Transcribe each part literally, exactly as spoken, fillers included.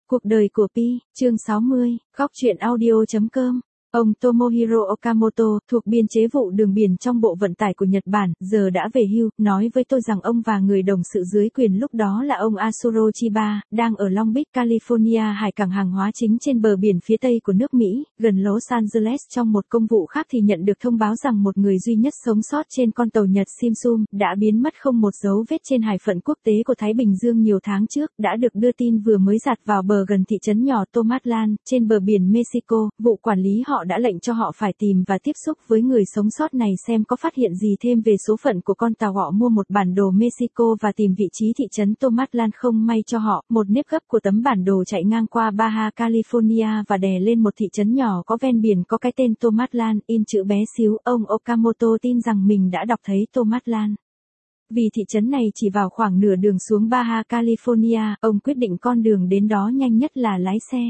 Cuộc đời của Pi, chương sáu mươi, góc truyện audio.com. Ông Tomohiro Okamoto, thuộc biên chế vụ đường biển trong Bộ Vận tải của Nhật Bản, giờ đã về hưu, nói với tôi rằng ông và người đồng sự dưới quyền lúc đó là ông Asuro Chiba, đang ở Long Beach, California, hải cảng hàng hóa chính trên bờ biển phía tây của nước Mỹ, gần Los Angeles. Trong một công vụ khác thì nhận được thông báo rằng một người duy nhất sống sót trên con tàu Nhật Simsum đã biến mất không một dấu vết trên hải phận quốc tế của Thái Bình Dương nhiều tháng trước, đã được đưa tin vừa mới giạt vào bờ gần thị trấn nhỏ Tomatlan, trên bờ biển Mexico. Vụ quản lý họ đã lệnh cho họ phải tìm và tiếp xúc với người sống sót này xem có phát hiện gì thêm về số phận của con tàu. Họ mua một bản đồ Mexico và tìm vị trí thị trấn Tomatlan. Không may cho họ, một nếp gấp của tấm bản đồ chạy ngang qua Baja California và đè lên một thị trấn nhỏ có ven biển có cái tên Tomatlan, in chữ bé xíu. Ông Okamoto tin rằng mình đã đọc thấy Tomatlan. Vì thị trấn này chỉ vào khoảng nửa đường xuống Baja California, ông quyết định con đường đến đó nhanh nhất là lái xe.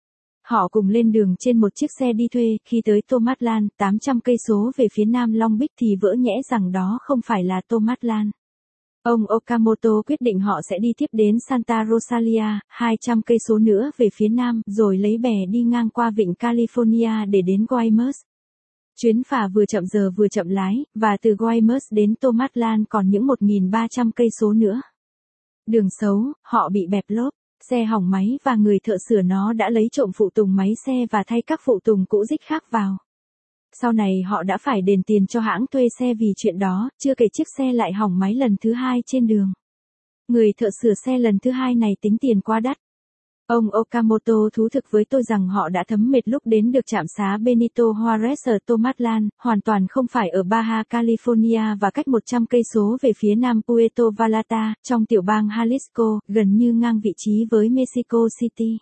Họ cùng lên đường trên một chiếc xe đi thuê. Khi tới Tomatlan, tám trăm cây số về phía nam Long Beach thì vỡ nhẽ rằng đó không phải là Tomatlan. Ông Okamoto quyết định họ sẽ đi tiếp đến Santa Rosalia, hai trăm cây số nữa về phía nam, rồi lấy bè đi ngang qua vịnh California để đến Guaymas. Chuyến phà vừa chậm giờ vừa chậm lái, và từ Guaymas đến Tomatlan còn những một nghìn ba trăm cây số nữa. Đường xấu, họ bị bẹp lốp, xe hỏng máy và người thợ sửa nó đã lấy trộm phụ tùng máy xe và thay các phụ tùng cũ rích khác vào. Sau này họ đã phải đền tiền cho hãng thuê xe vì chuyện đó, chưa kể chiếc xe lại hỏng máy lần thứ hai trên đường. Người thợ sửa xe lần thứ hai này tính tiền quá đắt. Ông Okamoto thú thực với tôi rằng họ đã thấm mệt lúc đến được trạm xá Benito Juárez ở Tomatlan, hoàn toàn không phải ở Baja California và cách một trăm cây số về phía nam Puerto Vallarta, trong tiểu bang Jalisco, gần như ngang vị trí với Mexico City.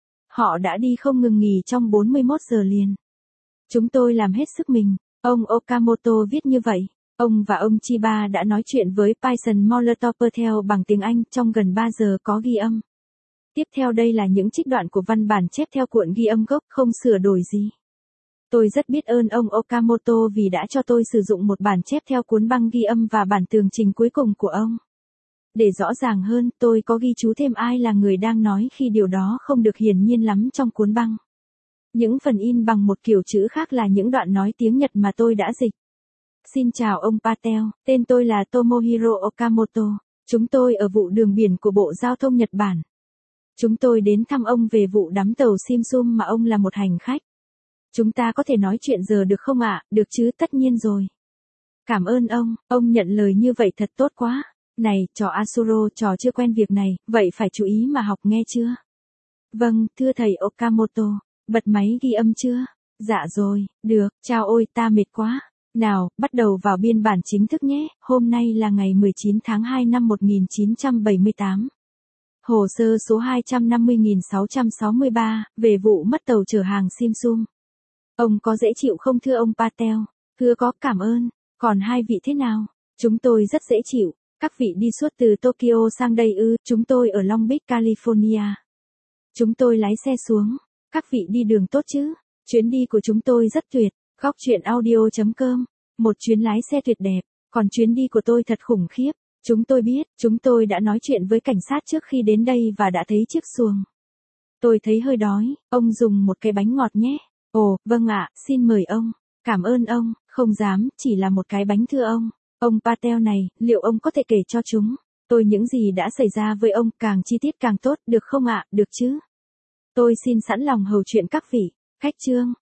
Họ đã đi không ngừng nghỉ trong bốn mươi mốt giờ liền. Chúng tôi làm hết sức mình, ông Okamoto viết như vậy. Ông và ông Chiba đã nói chuyện với Python Molotov theo bằng tiếng Anh trong gần ba giờ có ghi âm. Tiếp theo đây là những trích đoạn của văn bản chép theo cuộn ghi âm gốc, không sửa đổi gì. Tôi rất biết ơn ông Okamoto vì đã cho tôi sử dụng một bản chép theo cuốn băng ghi âm và bản tường trình cuối cùng của ông. Để rõ ràng hơn, tôi có ghi chú thêm ai là người đang nói khi điều đó không được hiển nhiên lắm trong cuốn băng. Những phần in bằng một kiểu chữ khác là những đoạn nói tiếng Nhật mà tôi đã dịch. Xin chào ông Patel, tên tôi là Tomohiro Okamoto. Chúng tôi ở vụ đường biển của Bộ Giao thông Nhật Bản. Chúng tôi đến thăm ông về vụ đắm tàu Simsum mà ông là một hành khách. Chúng ta có thể nói chuyện giờ được không ạ? À? Được chứ, tất nhiên rồi. Cảm ơn ông, ông nhận lời như vậy thật tốt quá. Này, trò Asuro, trò chưa quen việc này, vậy phải chú ý mà học nghe chưa? Vâng, thưa thầy Okamoto, bật máy ghi âm chưa? Dạ rồi, được, chào ôi, ta mệt quá. Nào, bắt đầu vào biên bản chính thức nhé, hôm nay là ngày mười chín tháng hai năm một nghìn chín trăm bảy mươi tám. Hồ sơ số hai trăm năm mươi nghìn sáu trăm sáu mươi ba, về vụ mất tàu chở hàng Simsum. Ông có dễ chịu không thưa ông Patel? Thưa có, cảm ơn. Còn hai vị thế nào? Chúng tôi rất dễ chịu. Các vị đi suốt từ Tokyo sang đây ư? Chúng tôi ở Long Beach, California. Chúng tôi lái xe xuống. Các vị đi đường tốt chứ? Chuyến đi của chúng tôi rất tuyệt. Góc truyện audio.com. Một chuyến lái xe tuyệt đẹp. Còn chuyến đi của tôi thật khủng khiếp. Chúng tôi biết, chúng tôi đã nói chuyện với cảnh sát trước khi đến đây và đã thấy chiếc xuồng. Tôi thấy hơi đói, ông dùng một cái bánh ngọt nhé. Ồ, vâng ạ, xin mời ông. Cảm ơn ông, không dám, chỉ là một cái bánh thưa ông. Ông Patel này, liệu ông có thể kể cho chúng tôi những gì đã xảy ra với ông, càng chi tiết càng tốt, được không ạ? Được chứ? Tôi xin sẵn lòng hầu chuyện các vị. Khách trương,